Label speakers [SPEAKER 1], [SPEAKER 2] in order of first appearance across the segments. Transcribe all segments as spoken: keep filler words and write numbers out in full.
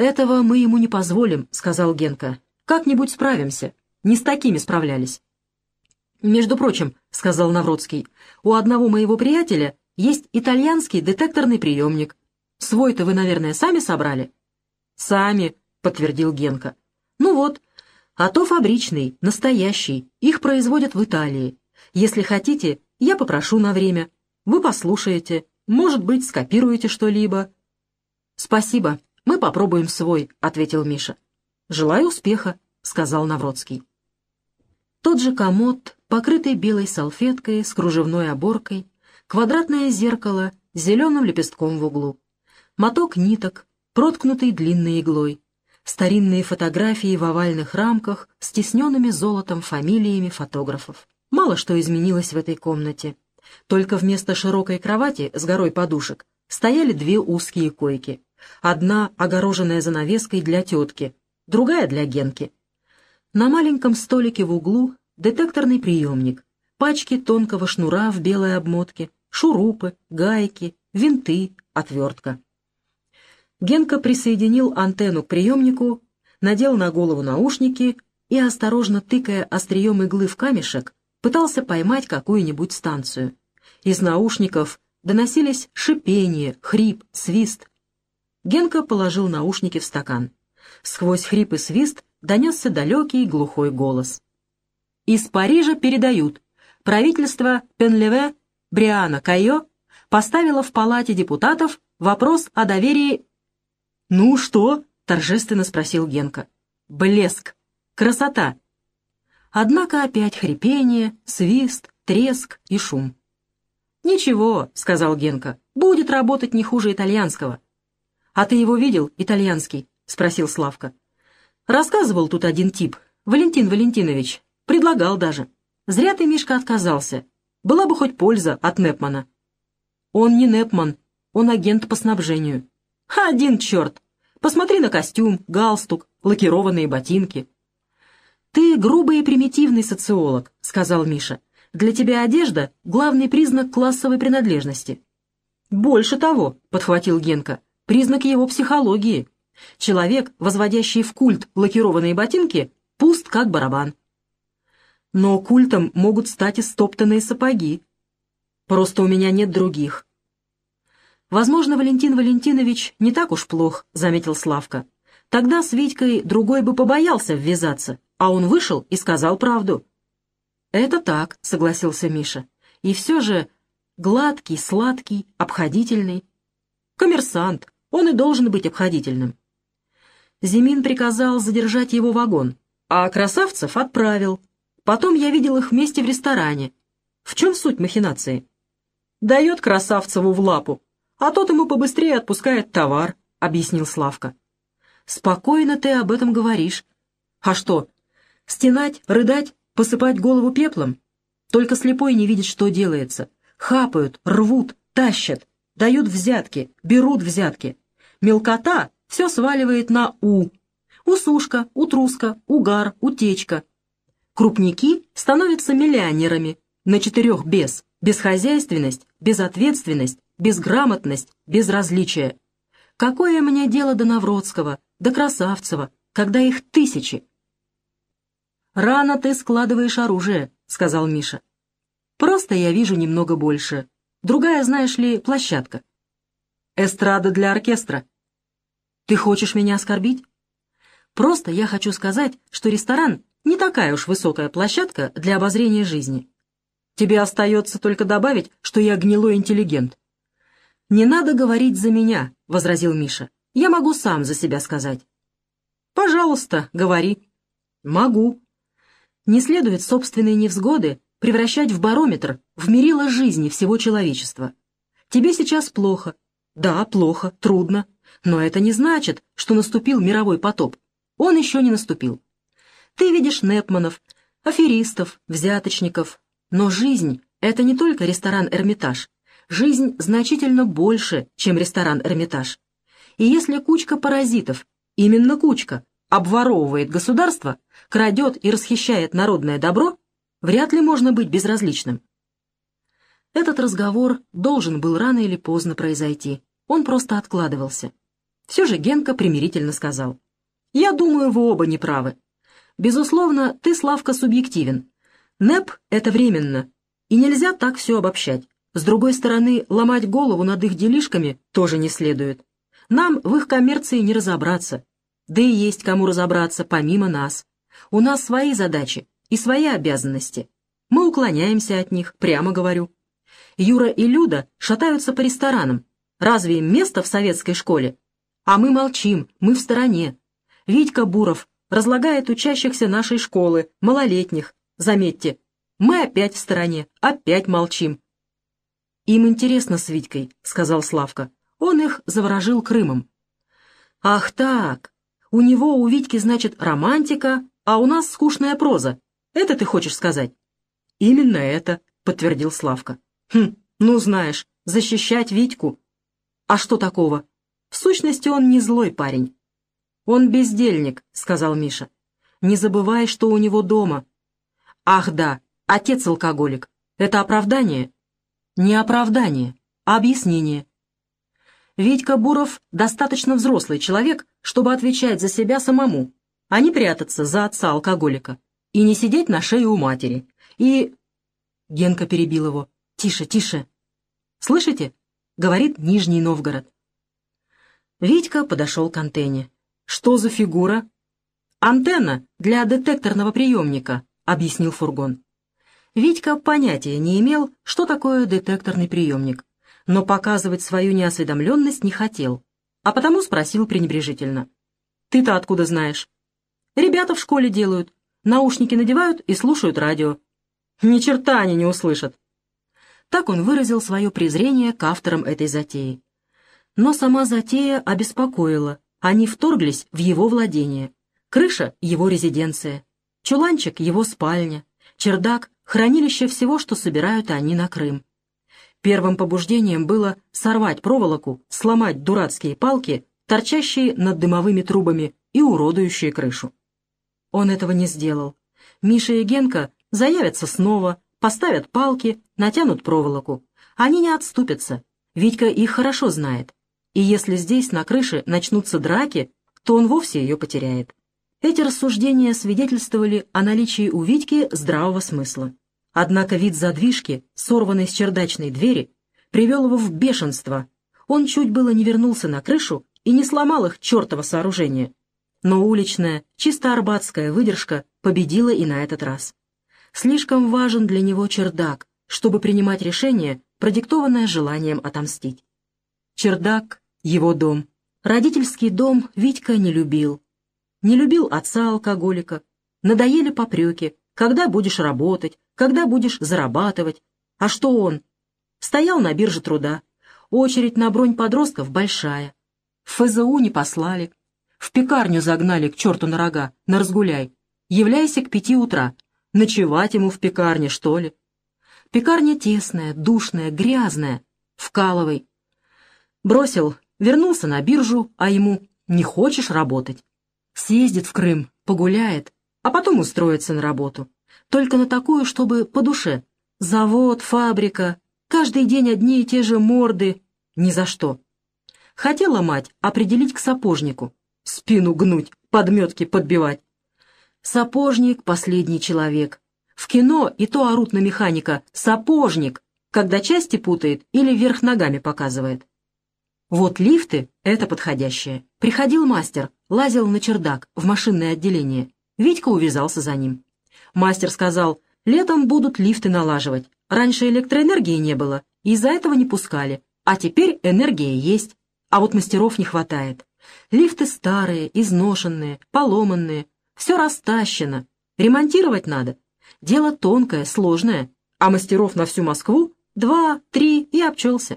[SPEAKER 1] «Этого мы ему не позволим», — сказал Генка. «Как-нибудь справимся. Не с такими справлялись». «Между прочим», — сказал Навродский, — «у одного моего приятеля есть итальянский детекторный приемник. Свой-то вы, наверное, сами собрали?» «Сами», — подтвердил Генка. «Ну вот, а то фабричный, настоящий, их производят в Италии. Если хотите, я попрошу на время. Вы послушаете, может быть, скопируете что-либо». «Спасибо, мы попробуем свой», — ответил Миша. «Желаю успеха», — сказал Навродский. Тот же комод, покрытый белой салфеткой с кружевной оборкой, квадратное зеркало с зеленым лепестком в углу, моток ниток, проткнутый длинной иглой, старинные фотографии в овальных рамках с тисненными золотом фамилиями фотографов. Мало что изменилось в этой комнате. Только вместо широкой кровати с горой подушек стояли две узкие койки. Одна огороженная занавеской для тетки, другая для Генки. На маленьком столике в углу детекторный приемник, пачки тонкого шнура в белой обмотке, шурупы, гайки, винты, отвертка. Генка присоединил антенну к приемнику, надел на голову наушники и, осторожно тыкая острием иглы в камешек, пытался поймать какую-нибудь станцию. Из наушников доносились шипение, хрип, свист. Генка положил наушники в стакан. Сквозь хрип и свист донесся далекий глухой голос. «Из Парижа передают. Правительство Пенлеве Бриана Кайо поставило в Палате депутатов вопрос о доверии...» «Ну что?» — торжественно спросил Генка. «Блеск! Красота!» Однако опять хрипение, свист, треск и шум. «Ничего», — сказал Генка, — «будет работать не хуже итальянского». «А ты его видел, итальянский?» — спросил Славка. «Рассказывал тут один тип, Валентин Валентинович, предлагал даже. Зря ты, Мишка, отказался. Была бы хоть польза от Непмана». «Он не Непман, он агент по снабжению». «Один черт! Посмотри на костюм, галстук, лакированные ботинки». «Ты грубый и примитивный социолог», — сказал Миша. «Для тебя одежда — главный признак классовой принадлежности». «Больше того», — подхватил Генка, — «признак его психологии. Человек, возводящий в культ лакированные ботинки, пуст как барабан». «Но культом могут стать и стоптанные сапоги. Просто у меня нет других». «Возможно, Валентин Валентинович не так уж плох», — заметил Славка. «Тогда с Витькой другой бы побоялся ввязаться, а он вышел и сказал правду». «Это так», — согласился Миша. «И все же гладкий, сладкий, обходительный. Коммерсант, он и должен быть обходительным». Зимин приказал задержать его вагон, а красавцев отправил. Потом я видел их вместе в ресторане. В чем суть махинации? Дает Красавцеву в лапу, а тот ему побыстрее отпускает товар, — объяснил Славка. «Спокойно ты об этом говоришь. А что, стенать, рыдать, посыпать голову пеплом? Только слепой не видит, что делается. Хапают, рвут, тащат, дают взятки, берут взятки. Мелкота все сваливает на «у». Усушка, утруска, угар, утечка. Крупники становятся миллионерами. На четырех без. Бесхозяйственность, безответственность, безграмотность, безразличие. Какое мне дело до Навродского, до Красавцева, когда их тысячи? «Рано ты складываешь оружие», — сказал Миша. «Просто я вижу немного больше. Другая, знаешь ли, площадка. Эстрада для оркестра. Ты хочешь меня оскорбить? Просто я хочу сказать, что ресторан не такая уж высокая площадка для обозрения жизни. Тебе остается только добавить, что я гнилой интеллигент». «Не надо говорить за меня», — возразил Миша. «Я могу сам за себя сказать». «Пожалуйста, говори». «Могу». Не следует собственные невзгоды превращать в барометр, в мерило жизни всего человечества. Тебе сейчас плохо. Да, плохо, трудно. Но это не значит, что наступил мировой потоп. Он еще не наступил. Ты видишь Непманов, аферистов, взяточников. Но жизнь — это не только ресторан «Эрмитаж». Жизнь значительно больше, чем ресторан «Эрмитаж». И если кучка паразитов, именно кучка, обворовывает государство, крадет и расхищает народное добро, вряд ли можно быть безразличным. Этот разговор должен был рано или поздно произойти. Он просто откладывался. Все же Генка примирительно сказал: «Я думаю, вы оба неправы. Безусловно, ты, Славка, субъективен. НЭП — это временно, и нельзя так все обобщать. С другой стороны, ломать голову над их делишками тоже не следует. Нам в их коммерции не разобраться. Да и есть кому разобраться помимо нас. У нас свои задачи и свои обязанности. Мы уклоняемся от них, прямо говорю. Юра и Люда шатаются по ресторанам. Разве им место в советской школе? А мы молчим, мы в стороне. Витька Буров разлагает учащихся нашей школы, малолетних. Заметьте, мы опять в стороне, опять молчим». «Им интересно с Витькой», — сказал Славка. «Он их заворожил Крымом». «Ах так! У него, у Витьки, значит, романтика, а у нас скучная проза. Это ты хочешь сказать?» «Именно это», — подтвердил Славка. «Хм, ну знаешь, защищать Витьку. А что такого? В сущности, он не злой парень». «Он бездельник», — сказал Миша. «Не забывай, что у него дома». «Ах да, отец алкоголик. Это оправдание?» «Не оправдание, а объяснение. Витька Буров достаточно взрослый человек, чтобы отвечать за себя самому, а не прятаться за отца-алкоголика и не сидеть на шее у матери. И...» Генка перебил его. «Тише, тише. Слышите?» — говорит Нижний Новгород. Витька подошел к антенне. «Что за фигура?» «Антенна для детекторного приемника», — объяснил фургон. Витька понятия не имел, что такое детекторный приемник, но показывать свою неосведомленность не хотел, а потому спросил пренебрежительно: «Ты-то откуда знаешь?» «Ребята в школе делают. Наушники надевают и слушают радио. Ни черта они не услышат». Так он выразил свое презрение к авторам этой затеи. Но сама затея обеспокоила. Они вторглись в его владение. Крыша — его резиденция, чуланчик — его спальня, чердак — хранилище всего, что собирают они на Крым. Первым побуждением было сорвать проволоку, сломать дурацкие палки, торчащие над дымовыми трубами и уродующие крышу. Он этого не сделал. Миша и Генка заявятся снова, поставят палки, натянут проволоку. Они не отступятся. Витька их хорошо знает. И если здесь, на крыше, начнутся драки, то он вовсе ее потеряет. Эти рассуждения свидетельствовали о наличии у Витьки здравого смысла. Однако вид задвижки, сорванной с чердачной двери, привел его в бешенство. Он чуть было не вернулся на крышу и не сломал их чертово сооружение. Но уличная, чисто арбатская выдержка победила и на этот раз. Слишком важен для него чердак, чтобы принимать решение, продиктованное желанием отомстить. Чердак — его дом. Родительский дом Витька не любил. Не любил отца-алкоголика. Надоели попреки. Когда будешь работать, когда будешь зарабатывать. А что он? Стоял на бирже труда. Очередь на бронь подростков большая. В эф зэ у не послали. В пекарню загнали к черту на рога, на разгуляй. Являйся к пяти утра. Ночевать ему в пекарне, что ли? Пекарня тесная, душная, грязная. Вкалывай. Бросил, вернулся на биржу, а ему: не хочешь работать? Съездит в Крым, погуляет, а потом устроится на работу. Только на такую, чтобы по душе. Завод, фабрика, каждый день одни и те же морды. Ни за что. Хотела мать определить к сапожнику. Спину гнуть, подметки подбивать. Сапожник — последний человек. В кино и то орут на механика «сапожник», когда части путает или вверх ногами показывает. Вот лифты — это подходящее. Приходил мастер, лазил на чердак, в машинное отделение. Витька увязался за ним. Мастер сказал: летом будут лифты налаживать. Раньше электроэнергии не было, из-за этого не пускали. А теперь энергия есть, а вот мастеров не хватает. Лифты старые, изношенные, поломанные. Все растащено. Ремонтировать надо. Дело тонкое, сложное. А мастеров на всю Москву два, три и обчелся.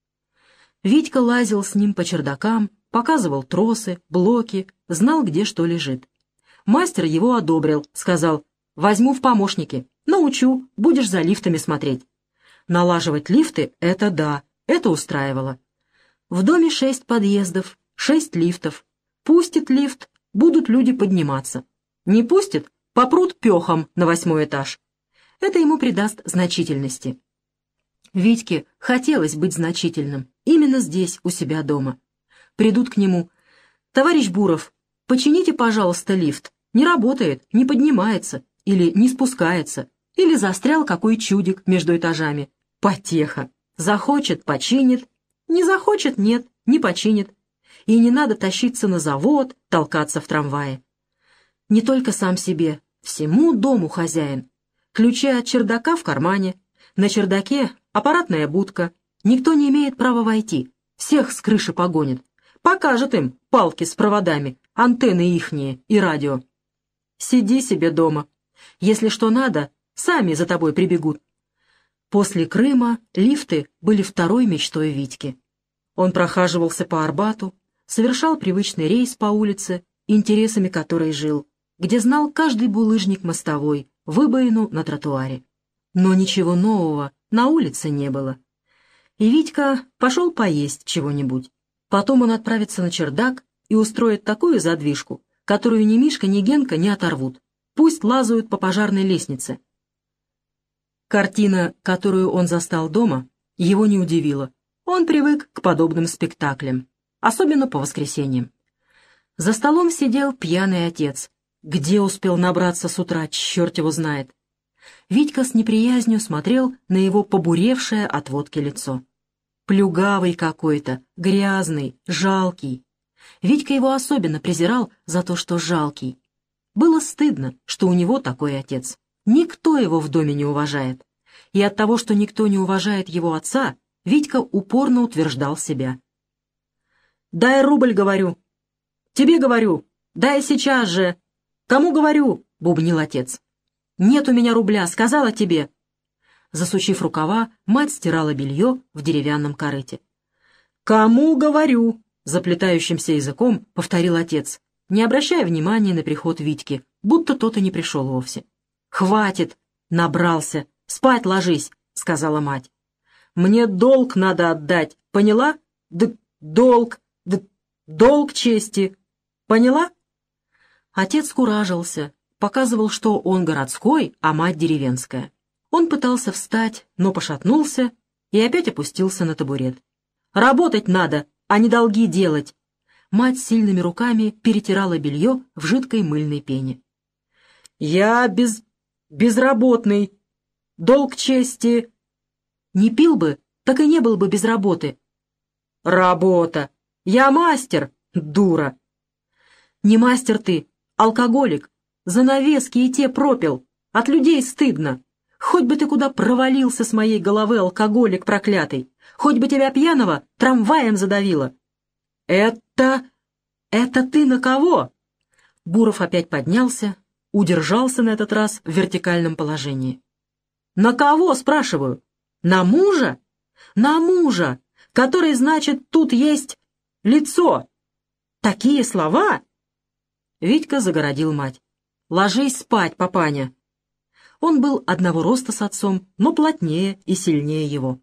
[SPEAKER 1] Витька лазил с ним по чердакам, показывал тросы, блоки, знал, где что лежит. Мастер его одобрил, сказал: возьму в помощники, научу, будешь за лифтами смотреть. Налаживать лифты — это да, это устраивало. В доме шесть подъездов, шесть лифтов. Пустит лифт, будут люди подниматься. Не пустит — попрут пехом на восьмой этаж. Это ему придаст значительности. Витьке хотелось быть значительным именно здесь, у себя дома. Придут к нему: «Товарищ Буров, почините, пожалуйста, лифт. Не работает, не поднимается, или не спускается, или застрял какой чудик между этажами. Потеха. Захочет — починит, не захочет — нет, не починит. И не надо тащиться на завод, толкаться в трамвае. Не только сам себе, всему дому хозяин. Ключи от чердака в кармане, на чердаке аппаратная будка. Никто не имеет права войти, всех с крыши погонит. Покажет им палки с проводами, антенны ихние и радио. Сиди себе дома. Если что надо, сами за тобой прибегут». После Крыма лифты были второй мечтой Витьки. Он прохаживался по Арбату, совершал привычный рейс по улице, интересами которой жил, где знал каждый булыжник мостовой, выбоину на тротуаре. Но ничего нового на улице не было. И Витька пошел поесть чего-нибудь. Потом он отправится на чердак и устроит такую задвижку, которую ни Мишка, ни Генка не оторвут. Пусть лазают по пожарной лестнице. Картина, которую он застал дома, его не удивила. Он привык к подобным спектаклям, особенно по воскресеньям. За столом сидел пьяный отец. Где успел набраться с утра, черт его знает. Витька с неприязнью смотрел на его побуревшее от водки лицо. Плюгавый какой-то, грязный, жалкий. Витька его особенно презирал за то, что жалкий. Было стыдно, что у него такой отец. Никто его в доме не уважает. И от того, что никто не уважает его отца, Витька упорно утверждал себя. «Дай рубль, говорю. Тебе говорю. Дай сейчас же. Кому говорю?» — бубнил отец. «Нет у меня рубля, сказала тебе». Засучив рукава, мать стирала белье в деревянном корыте. «Кому говорю?» — заплетающимся языком повторил отец, не обращая внимания на приход Витьки, будто тот и не пришел вовсе. «Хватит! Набрался! Спать ложись!» — сказала мать. «Мне долг надо отдать, поняла? Д долг, д долг чести, поняла?» Отец куражился, показывал, что он городской, а мать деревенская. Он пытался встать, но пошатнулся и опять опустился на табурет. «Работать надо, а не долги делать!» Мать сильными руками перетирала белье в жидкой мыльной пене. «Я без... безработный. Долг чести...» «Не пил бы, так и не был бы без работы». «Работа! Я мастер, дура!» «Не мастер ты, алкоголик. Занавески и те пропил. От людей стыдно. Хоть бы ты куда провалился с моей головы, алкоголик проклятый. Хоть бы тебя пьяного трамваем задавило». «Это... это ты на кого?» Буров опять поднялся, удержался на этот раз в вертикальном положении. «На кого, спрашиваю? На мужа? На мужа, который, значит, тут есть лицо. Такие слова?» Витька загородил мать. «Ложись спать, папаня». Он был одного роста с отцом, но плотнее и сильнее его.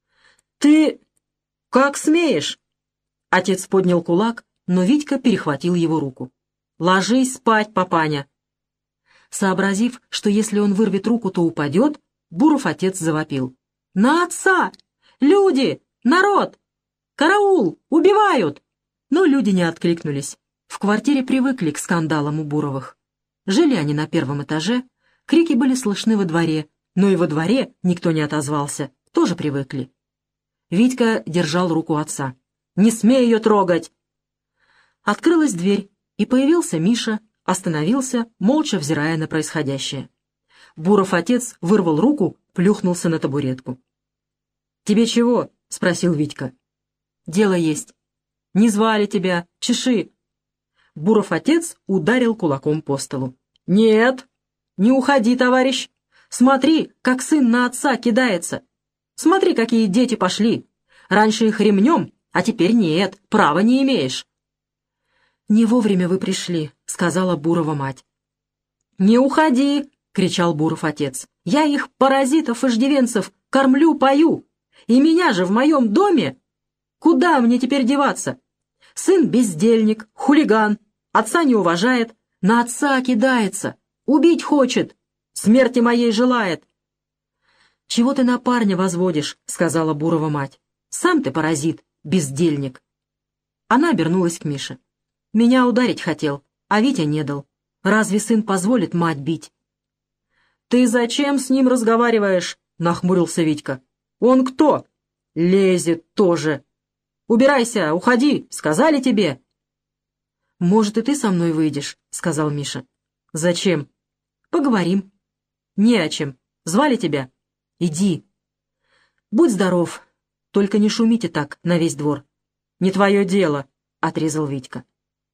[SPEAKER 1] «Ты как смеешь?» Отец поднял кулак, но Витька перехватил его руку. «Ложись спать, папаня». Сообразив, что если он вырвет руку, то упадет, Буров отец завопил. «На отца! Люди! Народ! Караул! Убивают!» Но люди не откликнулись. В квартире привыкли к скандалам у Буровых. Жили они на первом этаже, крики были слышны во дворе, но и во дворе никто не отозвался, тоже привыкли. Витька держал руку отца. «Не смей ее трогать!» Открылась дверь, и появился Миша, остановился, молча взирая на происходящее. Буров отец вырвал руку, плюхнулся на табуретку. «Тебе чего?» — спросил Витька. «Дело есть. Не звали тебя, чеши». Буров отец ударил кулаком по столу. «Нет, не уходи, товарищ. Смотри, как сын на отца кидается. Смотри, какие дети пошли. Раньше их ремнем, а теперь нет, права не имеешь». «Не вовремя вы пришли», — сказала Бурова мать. «Не уходи!» — кричал Буров отец. «Я их, паразитов, иждивенцев, кормлю, пою. И меня же в моем доме? Куда мне теперь деваться? Сын бездельник, хулиган, отца не уважает, на отца кидается, убить хочет, смерти моей желает». «Чего ты на парня возводишь?» — сказала Бурова мать. «Сам ты паразит, бездельник». Она обернулась к Мише. Меня ударить хотел, а Витя не дал. Разве сын позволит мать бить?» «Ты зачем с ним разговариваешь?» — нахмурился Витька. «Он кто?» «Лезет тоже. Убирайся, уходи, сказали тебе». «Может, и ты со мной выйдешь?» — сказал Миша. «Зачем?» «Поговорим». «Не о чем. Звали тебя?» «Иди». «Будь здоров. Только не шумите так на весь двор». «Не твое дело», — отрезал Витька.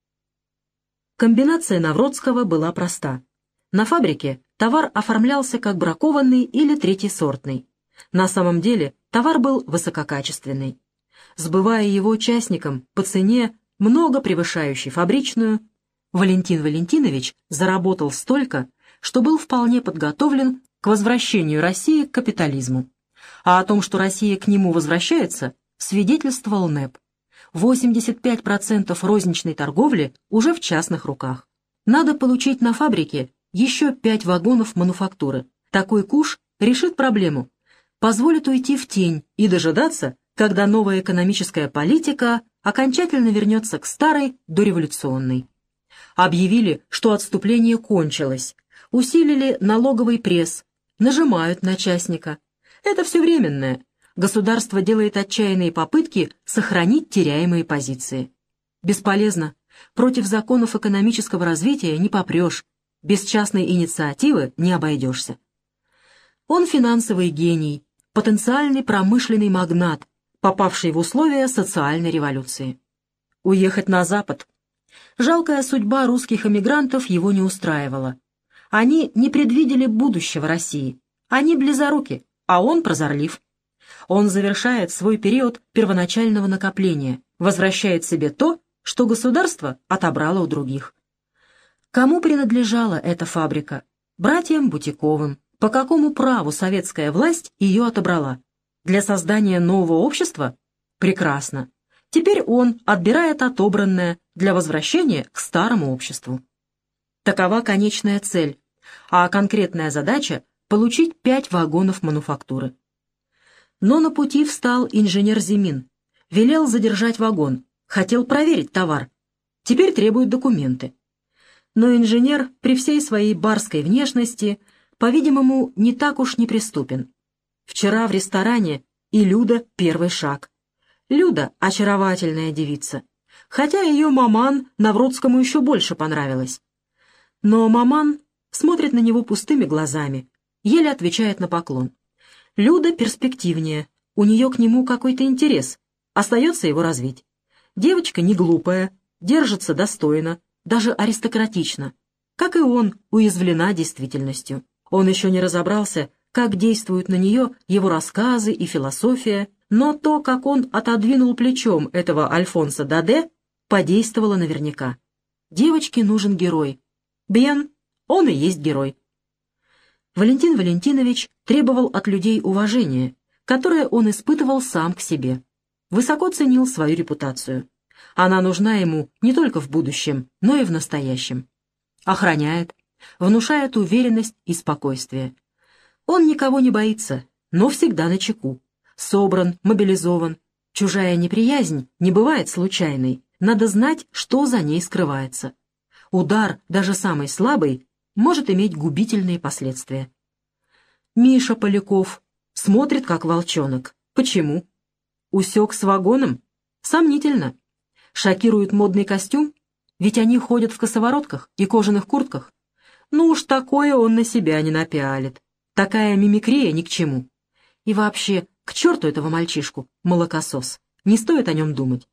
[SPEAKER 1] Комбинация Навродского была проста. На фабрике товар оформлялся как бракованный или третьесортный. На самом деле товар был высококачественный. Сбывая его участникам по цене, много превышающей фабричную, Валентин Валентинович заработал столько, что был вполне подготовлен к возвращению России к капитализму. А о том, что Россия к нему возвращается, свидетельствовал НЭП. восемьдесят пять процентов розничной торговли уже в частных руках. Надо получить на фабрике еще пять вагонов мануфактуры. Такой куш решит проблему, позволит уйти в тень и дожидаться, когда новая экономическая политика окончательно вернется к старой дореволюционной. Объявили, что отступление кончилось, усилили налоговый пресс, нажимают на частника. Это все временное. Государство делает отчаянные попытки сохранить теряемые позиции. Бесполезно. Против законов экономического развития не попрешь. Без частной инициативы не обойдешься. Он финансовый гений, потенциальный промышленный магнат, попавший в условия социальной революции. Уехать на Запад. Жалкая судьба русских эмигрантов его не устраивала. Они не предвидели будущего России. Они близоруки, а он прозорлив. Он завершает свой период первоначального накопления, возвращает себе то, что государство отобрало у других. Кому принадлежала эта фабрика? Братьям Бутиковым. По какому праву советская власть ее отобрала? Для создания нового общества? Прекрасно. Теперь он отбирает отобранное для возвращения к старому обществу. Такова конечная цель, а конкретная задача — получить пять вагонов мануфактуры. Но на пути встал инженер Зимин, велел задержать вагон, хотел проверить товар. Теперь требуют документы. Но инженер при всей своей барской внешности, по-видимому, не так уж неприступен. Вчера в ресторане и Люда первый шаг. Люда — очаровательная девица, хотя ее маман Навродскому еще больше понравилась. Но маман смотрит на него пустыми глазами, еле отвечает на поклон. Люда перспективнее, у нее к нему какой-то интерес, остается его развить. Девочка не глупая, держится достойно, даже аристократично. Как и он, уязвлена действительностью. Он еще не разобрался, как действуют на нее его рассказы и философия, но то, как он отодвинул плечом этого Альфонса Даде, подействовало наверняка. Девочке нужен герой. Бьен, он и есть герой. Валентин Валентинович требовал от людей уважения, которое он испытывал сам к себе. Высоко ценил свою репутацию. Она нужна ему не только в будущем, но и в настоящем. Охраняет, внушает уверенность и спокойствие. Он никого не боится, но всегда начеку. Собран, мобилизован. Чужая неприязнь не бывает случайной. Надо знать, что за ней скрывается. Удар, даже самый слабый, может иметь губительные последствия. Миша Поляков смотрит, как волчонок. Почему? Усек с вагоном? Сомнительно. Шокирует модный костюм? Ведь они ходят в косоворотках и кожаных куртках. Ну уж такое он на себя не напялит. Такая мимикрия ни к чему. И вообще, к черту этого мальчишку, молокосос. Не стоит о нем думать.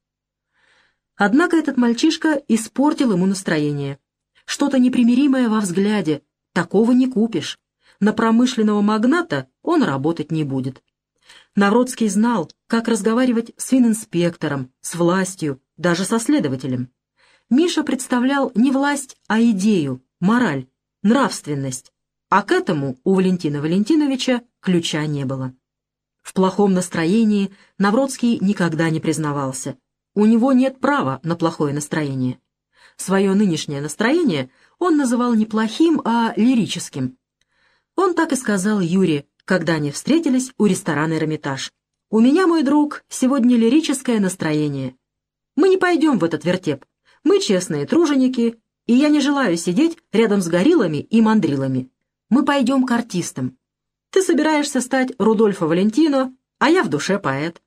[SPEAKER 1] Однако этот мальчишка испортил ему настроение. Что-то непримиримое во взгляде. Такого не купишь. На промышленного магната он работать не будет. Навродский знал, как разговаривать с фининспектором, с властью, даже со следователем. Миша представлял не власть, а идею, мораль, нравственность. А к этому у Валентина Валентиновича ключа не было. В плохом настроении Навродский никогда не признавался. У него нет права на плохое настроение. Свое нынешнее настроение он называл не плохим, а лирическим. Он так и сказал Юре, когда они встретились у ресторана «Эрмитаж». «У меня, мой друг, сегодня лирическое настроение. Мы не пойдем в этот вертеп. Мы честные труженики, и я не желаю сидеть рядом с гориллами и мандрилами. Мы пойдем к артистам. Ты собираешься стать Рудольфо Валентино, а я в душе поэт.